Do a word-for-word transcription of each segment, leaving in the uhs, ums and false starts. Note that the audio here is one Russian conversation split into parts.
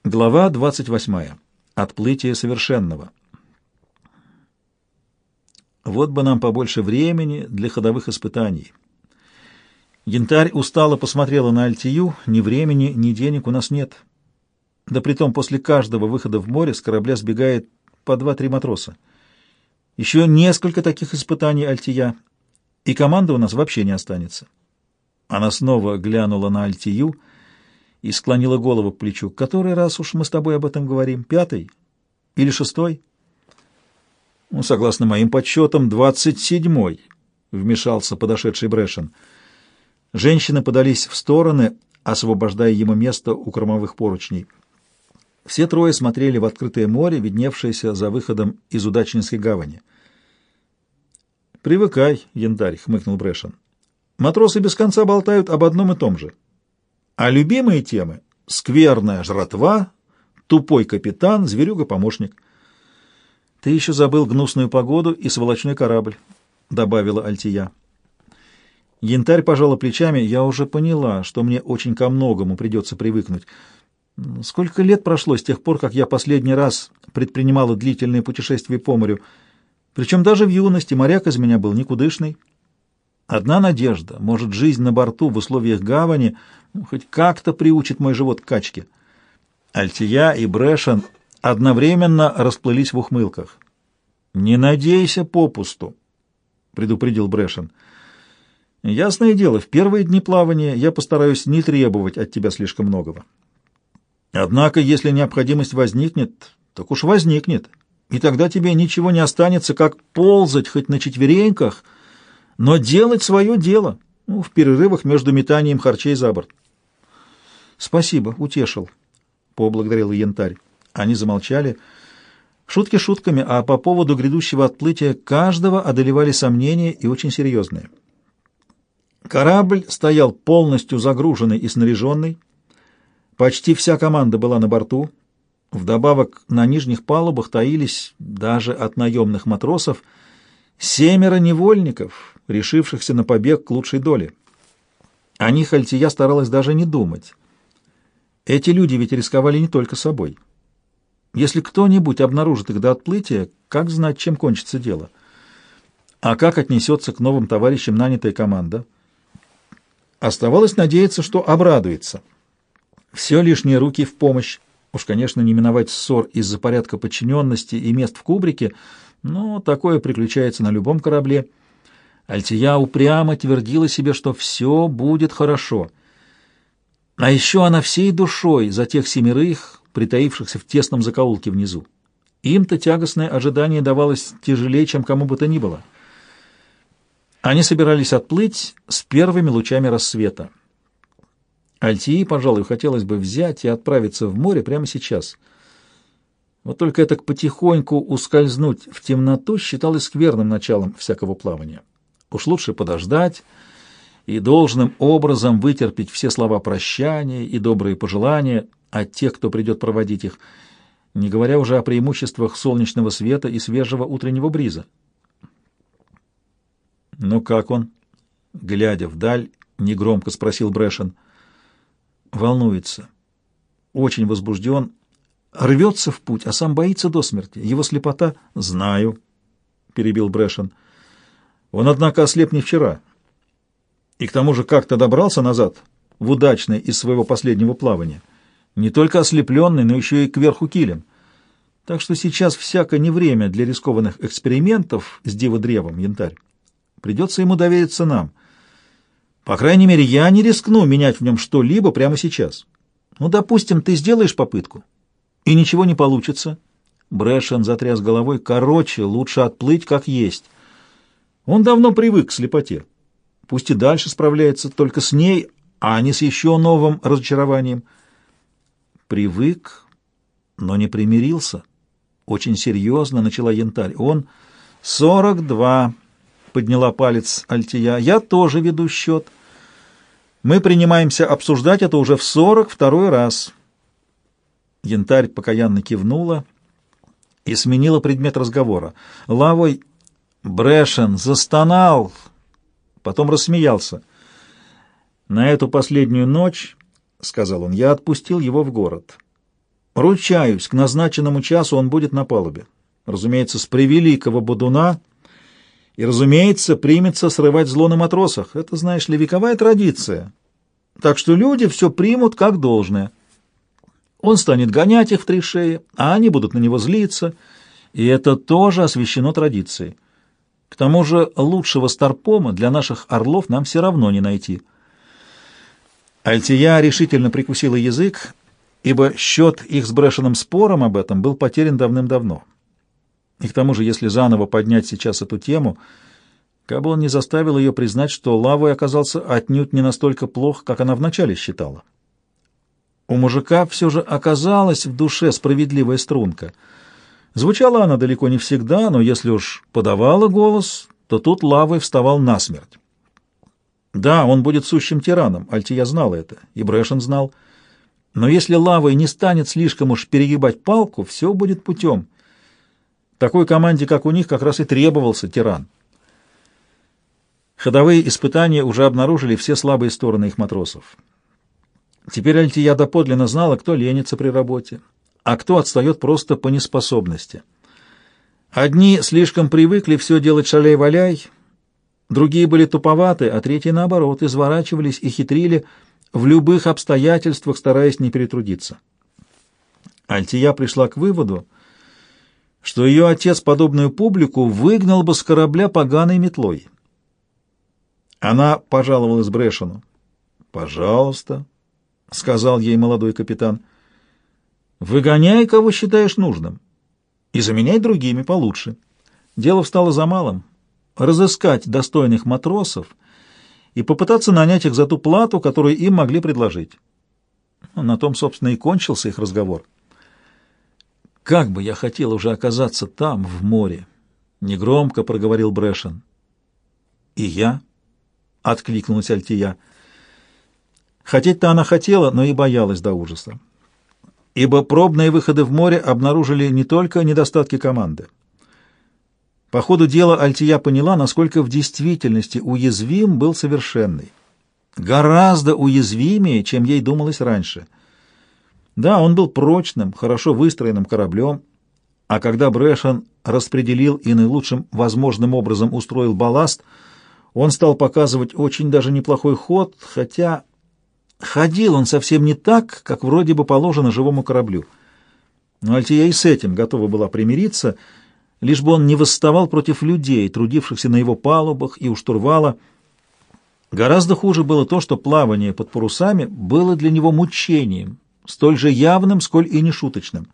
Глава двадцать восьмая. Отплытие совершенного. Вот бы нам побольше времени для ходовых испытаний. Янтарь устало посмотрела на Альтию. Ни времени, ни денег у нас нет. Да притом после каждого выхода в море с корабля сбегает по два-три матроса. Еще несколько таких испытаний, Альтия, и команда у нас вообще не останется. Она снова глянула на Альтию и склонила голову к плечу. Который раз уж мы с тобой об этом говорим? Пятый? Или шестой? Ну, согласно моим подсчетам, двадцать седьмой, вмешался подошедший Брэшен. Женщины подались в стороны, освобождая ему место у кормовых поручней. Все трое смотрели в открытое море, видневшееся за выходом из Удачнинской гавани. «Привыкай, Янтарь», — хмыкнул Брэшен. «Матросы без конца болтают об одном и том же. А любимые темы — скверная жратва, тупой капитан, зверюга-помощник». «Ты еще забыл гнусную погоду и сволочной корабль», — добавила Альтия. Янтарь пожала плечами. «Я уже поняла, что мне очень ко многому придется привыкнуть. Сколько лет прошло с тех пор, как я последний раз предпринимала длительные путешествия по морю? Причем даже в юности моряк из меня был никудышный. Одна надежда, может, жизнь на борту в условиях гавани ну, хоть как-то приучит мой живот к качке». Альтия и Брэшен одновременно расплылись в ухмылках. «Не надейся попусту», — предупредил Брэшен. «Ясное дело, в первые дни плавания я постараюсь не требовать от тебя слишком многого. Однако, если необходимость возникнет, так уж возникнет, и тогда тебе ничего не останется, как ползать хоть на четвереньках, но делать свое дело, ну, в перерывах между метанием харчей за борт». «Спасибо, утешил», — поблагодарил Янтарь. Они замолчали. Шутки шутками, а по поводу грядущего отплытия каждого одолевали сомнения и очень серьезные. Корабль стоял полностью загруженный и снаряженный. Почти вся команда была на борту. Вдобавок на нижних палубах таились, даже от наемных матросов, семеро невольников, решившихся на побег к лучшей доле. О них Альтия старалась даже не думать. Эти люди ведь рисковали не только собой. Если кто-нибудь обнаружит их до отплытия, как знать, чем кончится дело? А как отнесется к новым товарищам нанятая команда? Оставалось надеяться, что обрадуется. Все лишние руки в помощь. Уж, конечно, не миновать ссор из-за порядка подчиненности и мест в кубрике, но такое приключается на любом корабле. Альтия упрямо твердила себе, что все будет хорошо. А еще она всей душой за тех семерых, притаившихся в тесном закоулке внизу. Им-то тягостное ожидание давалось тяжелее, чем кому бы то ни было. Они собирались отплыть с первыми лучами рассвета. Альтии, пожалуй, хотелось бы взять и отправиться в море прямо сейчас. Вот только это потихоньку ускользнуть в темноту считалось скверным началом всякого плавания. Уж лучше подождать и должным образом вытерпеть все слова прощания и добрые пожелания от тех, кто придет проводить их, не говоря уже о преимуществах солнечного света и свежего утреннего бриза. «Ну как он?» — глядя вдаль, негромко спросил Брэшен. «Волнуется. Очень возбужден. Рвется в путь, а сам боится до смерти. Его слепота...» «Знаю», — перебил Брэшен. «Он, однако, ослеп не вчера. И к тому же как-то добрался назад в Удачное из своего последнего плавания. Не только ослепленный, но еще и кверху килем. Так что сейчас всяко не время для рискованных экспериментов с диво-древом, Янтарь. Придется ему довериться нам. По крайней мере, я не рискну менять в нем что-либо прямо сейчас. Ну, допустим, ты сделаешь попытку, и ничего не получится». Брэшен затряс головой. «Короче, лучше отплыть как есть. Он давно привык к слепоте. Пусть и дальше справляется только с ней, а не с еще новым разочарованием». «Привык, но не примирился», — очень серьезно начала Янтарь. «Он сорок два», — подняла палец Альтия. «Я тоже веду счет. Мы принимаемся обсуждать это уже в сорок второй раз». Янтарь покаянно кивнула и сменила предмет разговора. Лавой Брэшен застонал, потом рассмеялся. «На эту последнюю ночь, — сказал он, — я отпустил его в город. Ручаюсь, к назначенному часу он будет на палубе. Разумеется, с превеликого бодуна, и, разумеется, примется срывать зло на матросах. Это, знаешь ли, вековая традиция. Так что люди все примут как должное. Он станет гонять их в три шеи, а они будут на него злиться, и это тоже освящено традицией. К тому же лучшего старпома для наших орлов нам все равно не найти. Альтия решительно прикусила язык, ибо счет их с Брэшеном спором об этом был потерян давным-давно. И к тому же, если заново поднять сейчас эту тему, кабы он не заставил ее признать, что Лавой оказался отнюдь не настолько плох, как она вначале считала. У мужика все же оказалась в душе справедливая струнка. Звучала она далеко не всегда, но если уж подавала голос, то тут Лавой вставал насмерть. Да, он будет сущим тираном, Альтия знала это, и Брэшен знал. Но если Лавой не станет слишком уж перегибать палку, все будет путем. Такой команде, как у них, как раз и требовался тиран. Ходовые испытания уже обнаружили все слабые стороны их матросов. Теперь Альтия доподлинно знала, кто ленится при работе, а кто отстает просто по неспособности. Одни слишком привыкли все делать шаляй-валяй, другие были туповаты, а третьи, наоборот, изворачивались и хитрили в любых обстоятельствах, стараясь не перетрудиться. Альтия пришла к выводу, что ее отец подобную публику выгнал бы с корабля поганой метлой. Она пожаловалась Брэшену. «Пожалуйста», — сказал ей молодой капитан, — «выгоняй, кого считаешь нужным, и заменяй другими получше». Дело встало за малым — разыскать достойных матросов и попытаться нанять их за ту плату, которую им могли предложить. На том, собственно, и кончился их разговор. «Как бы я хотел уже оказаться там, в море!» — негромко проговорил Брэшен. «И я?» — откликнулась Альтия. Хотеть-то она хотела, но и боялась до ужаса. Ибо пробные выходы в море обнаружили не только недостатки команды. По ходу дела Альтия поняла, насколько в действительности уязвим был Совершенный. Гораздо уязвимее, чем ей думалось раньше. Да, он был прочным, хорошо выстроенным кораблем, а когда Брэшен распределил и наилучшим возможным образом устроил балласт, он стал показывать очень даже неплохой ход, хотя ходил он совсем не так, как вроде бы положено живому кораблю. Но Альтия и с этим готова была примириться, лишь бы он не восставал против людей, трудившихся на его палубах и у штурвала. Гораздо хуже было то, что плавание под парусами было для него мучением, столь же явным, сколь и нешуточным.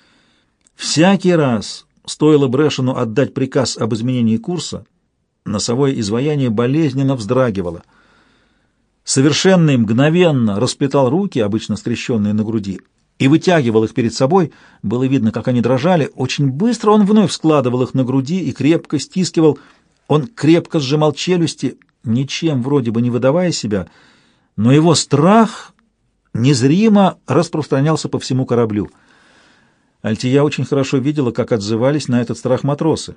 Всякий раз, стоило Брэшену отдать приказ об изменении курса, носовое изваяние болезненно вздрагивало. Совершенный мгновенно расплетал руки, обычно скрещенные на груди, и вытягивал их перед собой. Было видно, как они дрожали. Очень быстро он вновь складывал их на груди и крепко стискивал. Он крепко сжимал челюсти, ничем вроде бы не выдавая себя, но его страх незримо распространялся по всему кораблю. Альтия очень хорошо видела, как отзывались на этот страх матросы.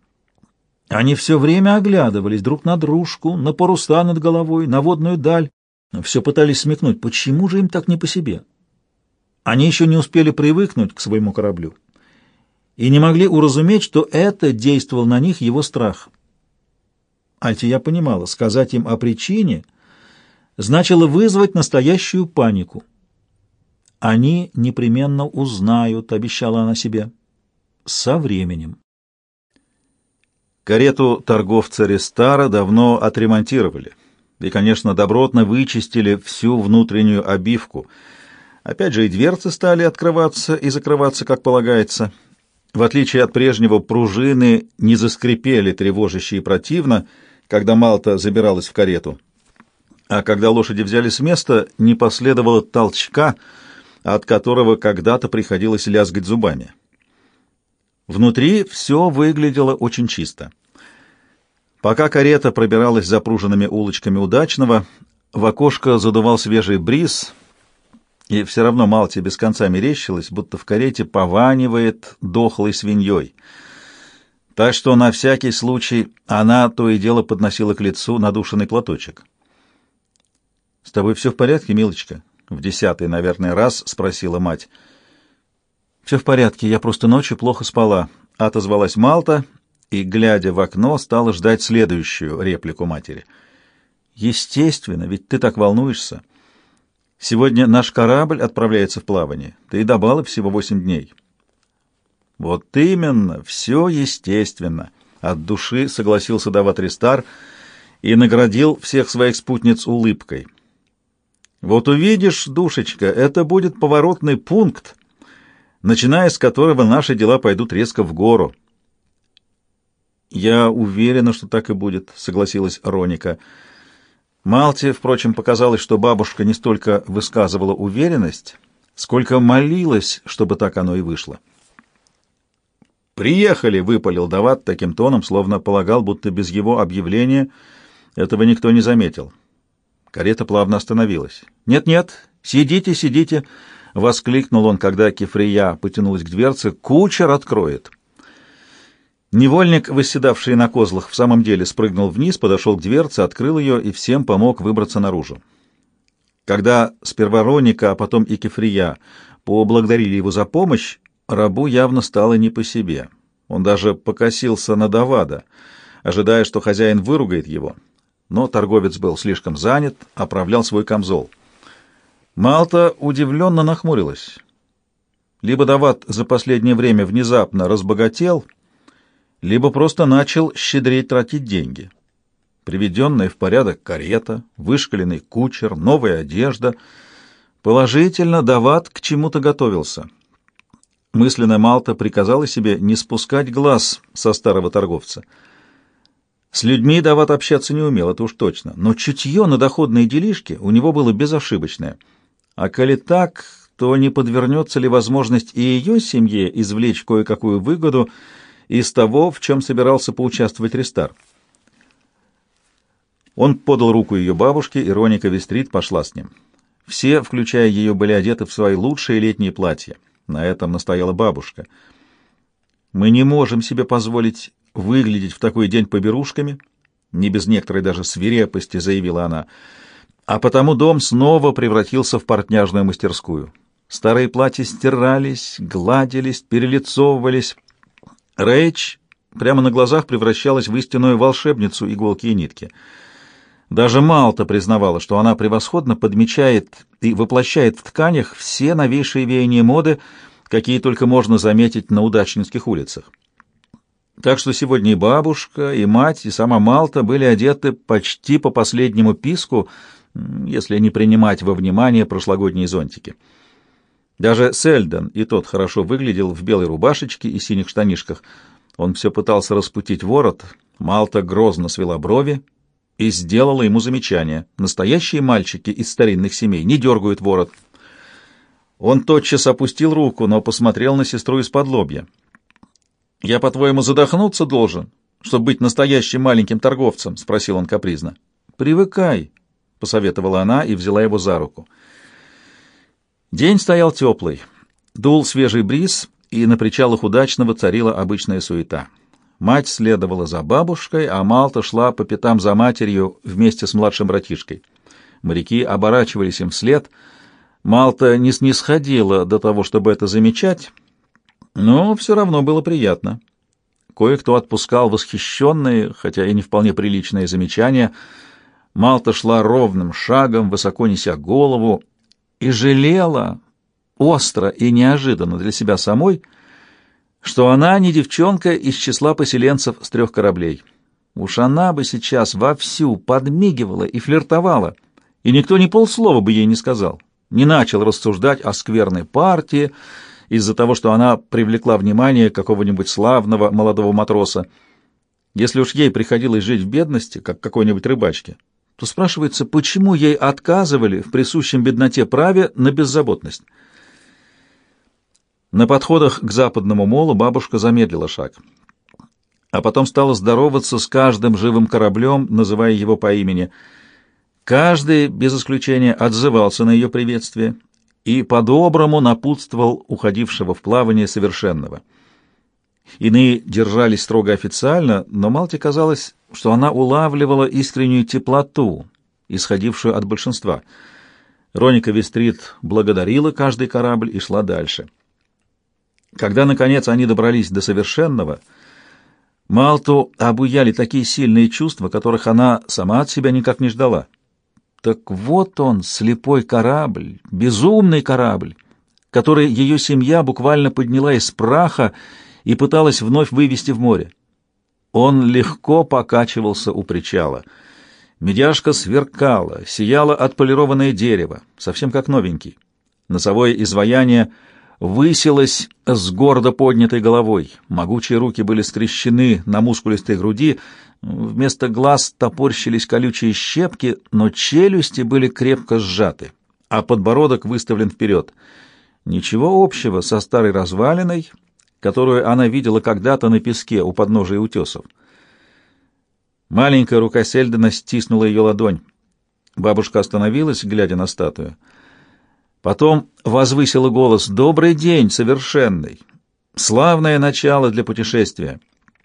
Они все время оглядывались друг на дружку, на паруса над головой, на водную даль. Все пытались смекнуть, почему же им так не по себе. Они еще не успели привыкнуть к своему кораблю и не могли уразуметь, что это действовал на них его страх. Альтия понимала, сказать им о причине значило вызвать настоящую панику. «Они непременно узнают», — обещала она себе, — «со временем». Карету торговца Рестара давно отремонтировали и, конечно, добротно вычистили всю внутреннюю обивку. Опять же, и дверцы стали открываться и закрываться, как полагается. В отличие от прежнего, пружины не заскрипели тревожаще и противно, когда Малта забиралась в карету. А когда лошади взяли с места, не последовало толчка, от которого когда-то приходилось лязгать зубами. Внутри все выглядело очень чисто. Пока карета пробиралась запруженными улочками Удачного, в окошко задувал свежий бриз, и все равно Малте без конца мерещилось, будто в карете пованивает дохлой свиньей. Так что на всякий случай она то и дело подносила к лицу надушенный платочек. «С тобой все в порядке, милочка?» — в десятый, наверное, раз спросила мать. «Все в порядке, я просто ночью плохо спала», — отозвалась Малта и, глядя в окно, стала ждать следующую реплику матери. «Естественно, ведь ты так волнуешься. Сегодня наш корабль отправляется в плавание. Ты и до бала всего восемь дней». «Вот именно, все естественно», — от души согласился Дават Ристар и наградил всех своих спутниц улыбкой. «Вот увидишь, душечка, это будет поворотный пункт, начиная с которого наши дела пойдут резко в гору». «Я уверена, что так и будет», — согласилась Роника. Малте, впрочем, показалось, что бабушка не столько высказывала уверенность, сколько молилась, чтобы так оно и вышло. «Приехали!» — выпалил Дават таким тоном, словно полагал, будто без его объявления этого никто не заметил. Карета плавно остановилась. «Нет-нет, сидите, сидите!» — воскликнул он, когда Кефрия потянулась к дверце. «Кучер откроет!» Невольник, восседавший на козлах, в самом деле спрыгнул вниз, подошел к дверце, открыл ее и всем помог выбраться наружу. Когда сперва Роника, а потом и Кефрия поблагодарили его за помощь, рабу явно стало не по себе. Он даже покосился на Давада, ожидая, что хозяин выругает его. Но торговец был слишком занят, оправлял свой камзол. Малта удивленно нахмурилась. Либо Давад за последнее время внезапно разбогател, либо просто начал щедреть тратить деньги. Приведенная в порядок карета, вышкаленный кучер, новая одежда. Положительно, Давад к чему-то готовился. Мысленно Малта приказала себе не спускать глаз со старого торговца. С людьми Давад общаться не умел, это уж точно, но чутье на доходные делишки у него было безошибочное. А коли так, то не подвернется ли возможность и ее семье извлечь кое-какую выгоду из того, в чем собирался поучаствовать Ристар? Он подал руку ее бабушке, и Роника Вестрит пошла с ним. Все, включая ее, были одеты в свои лучшие летние платья. На этом настояла бабушка. «Мы не можем себе позволить выглядеть в такой день поберушками», не без некоторой даже свирепости заявила она, а потому дом снова превратился в портняжную мастерскую. Старые платья стирались, гладились, перелицовывались. Рэйч прямо на глазах превращалась в истинную волшебницу иголки и нитки. Даже Малта признавала, что она превосходно подмечает и воплощает в тканях все новейшие веяния моды, какие только можно заметить на удачнинских улицах. Так что сегодня и бабушка, и мать, и сама Малта были одеты почти по последнему писку, если не принимать во внимание прошлогодние зонтики. Даже Сельдон и тот хорошо выглядел в белой рубашечке и синих штанишках. Он все пытался распутить ворот. Малта грозно свела брови и сделала ему замечание. Настоящие мальчики из старинных семей не дергают ворот. Он тотчас опустил руку, но посмотрел на сестру из-под лобья. «Я, по-твоему, задохнуться должен, чтобы быть настоящим маленьким торговцем?» — спросил он капризно. «Привыкай», — посоветовала она и взяла его за руку. День стоял теплый, дул свежий бриз, и на причалах Удачного царила обычная суета. Мать следовала за бабушкой, а Малта шла по пятам за матерью вместе с младшим братишкой. Моряки оборачивались им вслед. Малта не снисходила до того, чтобы это замечать, но все равно было приятно. Кое-кто отпускал восхищенные, хотя и не вполне приличные замечания. Малта шла ровным шагом, высоко неся голову, и жалела, остро и неожиданно для себя самой, что она не девчонка из числа поселенцев с трех кораблей. Уж она бы сейчас вовсю подмигивала и флиртовала, и никто ни полслова бы ей не сказал, не начал рассуждать о скверной партии из-за того, что она привлекла внимание какого-нибудь славного молодого матроса. Если уж ей приходилось жить в бедности, как какой-нибудь рыбачке, то спрашивается, почему ей отказывали в присущем бедноте праве на беззаботность. На подходах к западному молу бабушка замедлила шаг, а потом стала здороваться с каждым живым кораблем, называя его по имени. Каждый, без исключения, отзывался на ее приветствие и по-доброму напутствовал уходившего в плавание совершенного. Иные держались строго официально, но Малте казалось, что она улавливала искреннюю теплоту, исходившую от большинства. Роника Вестрит благодарила каждый корабль и шла дальше. Когда, наконец, они добрались до совершенного, Малту обуяли такие сильные чувства, которых она сама от себя никак не ждала. Так вот он, слепой корабль, безумный корабль, который ее семья буквально подняла из праха и пыталась вновь вывести в море. Он легко покачивался у причала. Медяшка сверкала, сияло отполированное дерево, совсем как новенький. Носовое изваяние высилось с гордо поднятой головой. Могучие руки были скрещены на мускулистой груди, вместо глаз топорщились колючие щепки, но челюсти были крепко сжаты, а подбородок выставлен вперед. Ничего общего со старой развалиной, которую она видела когда-то на песке у подножия утесов. Маленькая рука Сельдена стиснула ее ладонь. Бабушка остановилась, глядя на статую. Потом возвысила голос: «Добрый день, совершенный! Славное начало для путешествия!»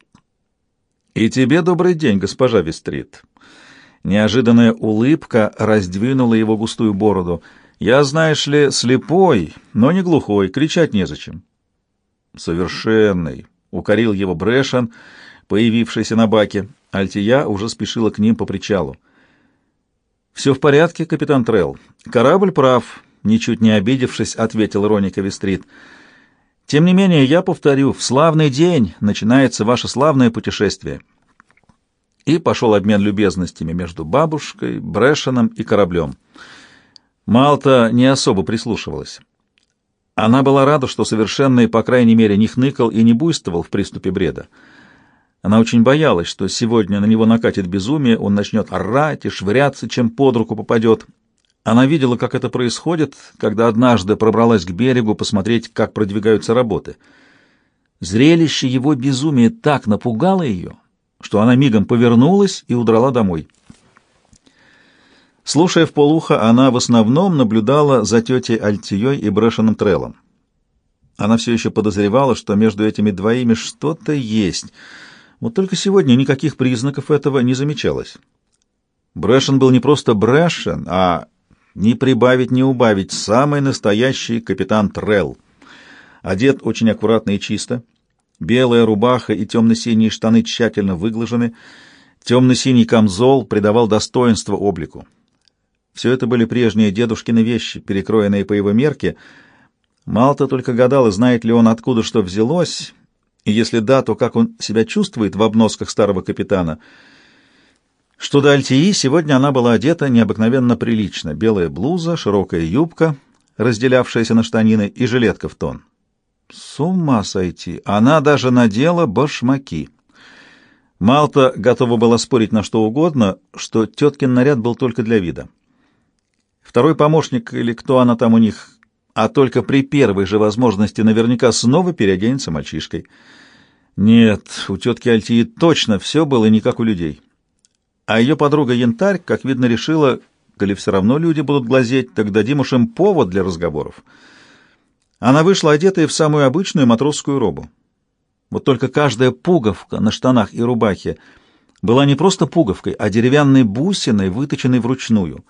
«И тебе добрый день, госпожа Вестрит!» Неожиданная улыбка раздвинула его густую бороду. «Я, знаешь ли, слепой, но не глухой, кричать незачем». «Совершенный!» — укорил его Брэшен, появившийся на баке. Альтия уже спешила к ним по причалу. «Все в порядке, капитан Трелл. Корабль прав», — ничуть не обидевшись, ответил Роника Вестрит. «Тем не менее, я повторю, в славный день начинается ваше славное путешествие». И пошел обмен любезностями между бабушкой, Брэшеном и кораблем. Малта не особо прислушивалась. Она была рада, что совершенный, по крайней мере, не хныкал и не буйствовал в приступе бреда. Она очень боялась, что сегодня на него накатит безумие, он начнет орать и швыряться, чем под руку попадет. Она видела, как это происходит, когда однажды пробралась к берегу посмотреть, как продвигаются работы. Зрелище его безумия так напугало ее, что она мигом повернулась и удрала домой. Слушая вполуха, она в основном наблюдала за тетей Альтией и Брэшеном Треллом. Она все еще подозревала, что между этими двоими что-то есть. Вот только сегодня никаких признаков этого не замечалось. Брэшен был не просто Брэшен, а ни прибавить, ни убавить самый настоящий капитан Трелл. Одет очень аккуратно и чисто. Белая рубаха и темно-синие штаны тщательно выглажены. Темно-синий камзол придавал достоинство облику. Все это были прежние дедушкины вещи, перекроенные по его мерке. Малта только гадала, знает ли он, откуда что взялось, и если да, то как он себя чувствует в обносках старого капитана. Что до Альтии, сегодня она была одета необыкновенно прилично. Белая блуза, широкая юбка, разделявшаяся на штанины, и жилетка в тон. С ума сойти! Она даже надела башмаки. Малта готова была спорить на что угодно, что теткин наряд был только для вида. Второй помощник, или кто она там у них, а только при первой же возможности наверняка снова переоденется мальчишкой. Нет, у тетки Альтии точно все было не как у людей. А ее подруга Янтарь, как видно, решила, коли все равно люди будут глазеть, так дадим уж им повод для разговоров. Она вышла одетая в самую обычную матросскую робу. Вот только каждая пуговка на штанах и рубахе была не просто пуговкой, а деревянной бусиной, выточенной вручную.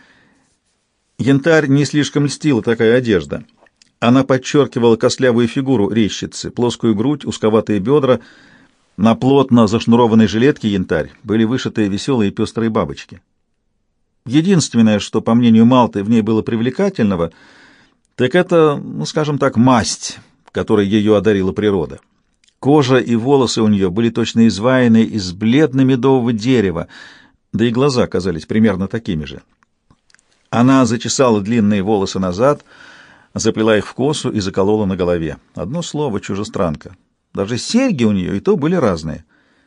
Янтарь не слишком льстила такая одежда. Она подчеркивала костлявую фигуру резчицы, плоскую грудь, узковатые бедра. На плотно зашнурованной жилетке Янтарь были вышиты веселые пестрые бабочки. Единственное, что, по мнению Малты, в ней было привлекательного, так это, ну, скажем так, масть, которой ее одарила природа. Кожа и волосы у нее были точно изваяны из бледно-медового дерева, да и глаза казались примерно такими же. Она зачесала длинные волосы назад, заплела их в косу и заколола на голове. Одно слово — чужестранка. Даже серьги у нее и то были разные.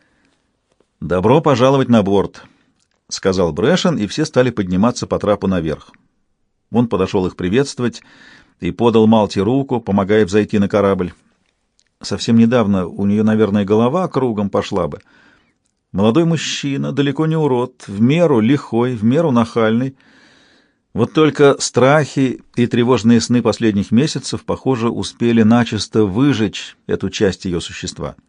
«Добро пожаловать на борт», — сказал Брэшен, и все стали подниматься по трапу наверх. Он подошел их приветствовать и подал Малте руку, помогая взойти на корабль. Совсем недавно у нее, наверное, голова кругом пошла бы. Молодой мужчина, далеко не урод, в меру лихой, в меру нахальный. Вот только страхи и тревожные сны последних месяцев, похоже, успели начисто выжечь эту часть ее существа.